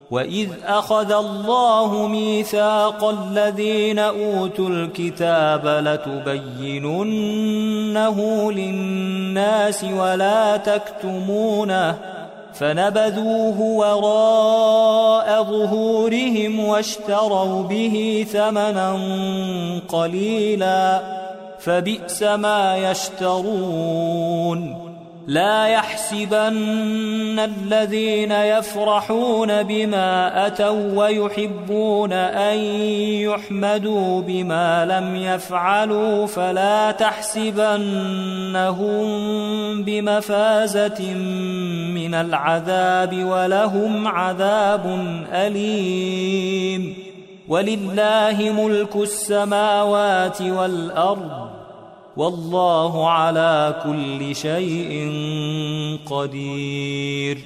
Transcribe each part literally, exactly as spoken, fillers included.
وإذ أخذ الله ميثاق الذين أوتوا الكتاب لتبيننه للناس ولا تكتمونه فنبذوه وراء ظهورهم واشتروا به ثمنا قليلا فبئس ما يشترون لا يحسبن الذين يفرحون بما أتوا ويحبون أن يحمدوا بما لم يفعلوا فلا تحسبنهم بمفازة من العذاب ولهم عذاب أليم ولله ملك السماوات والأرض والله على كل شيء قدير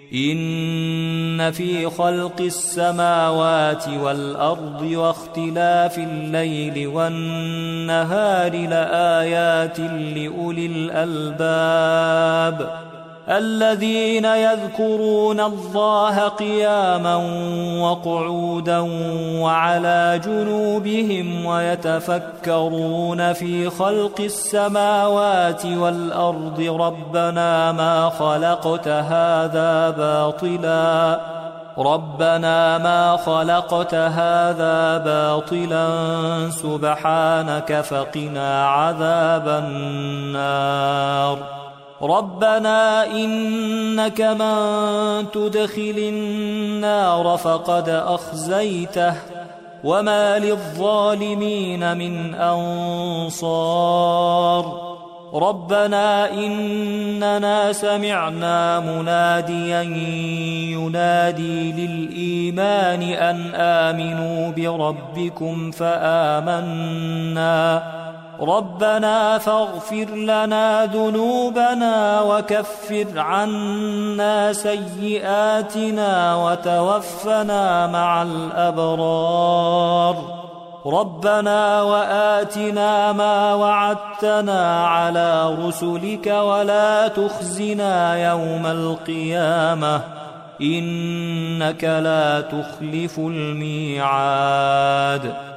إن في خلق السماوات والأرض واختلاف الليل والنهار لآيات لأولي الألباب الذين يذكرون الله قياما وقعودا وعلى جنوبهم ويتفكرون في خلق السماوات والأرض ربنا ما خلقت هذا باطلا ربنا ما خلقت هذا باطلا سبحانك فقنا عذاب النار ربنا إنك من تدخل النار فقد أخزيته وما للظالمين من أنصار ربنا إننا سمعنا مناديا ينادي للإيمان أن آمنوا بربكم فآمنا ربنا فاغفر لنا ذنوبنا وكفر عنا سيئاتنا وتوفنا مع الأبرار ربنا وآتنا ما وعدتنا على رسلك ولا تخزنا يوم القيامة إنك لا تخلف الميعاد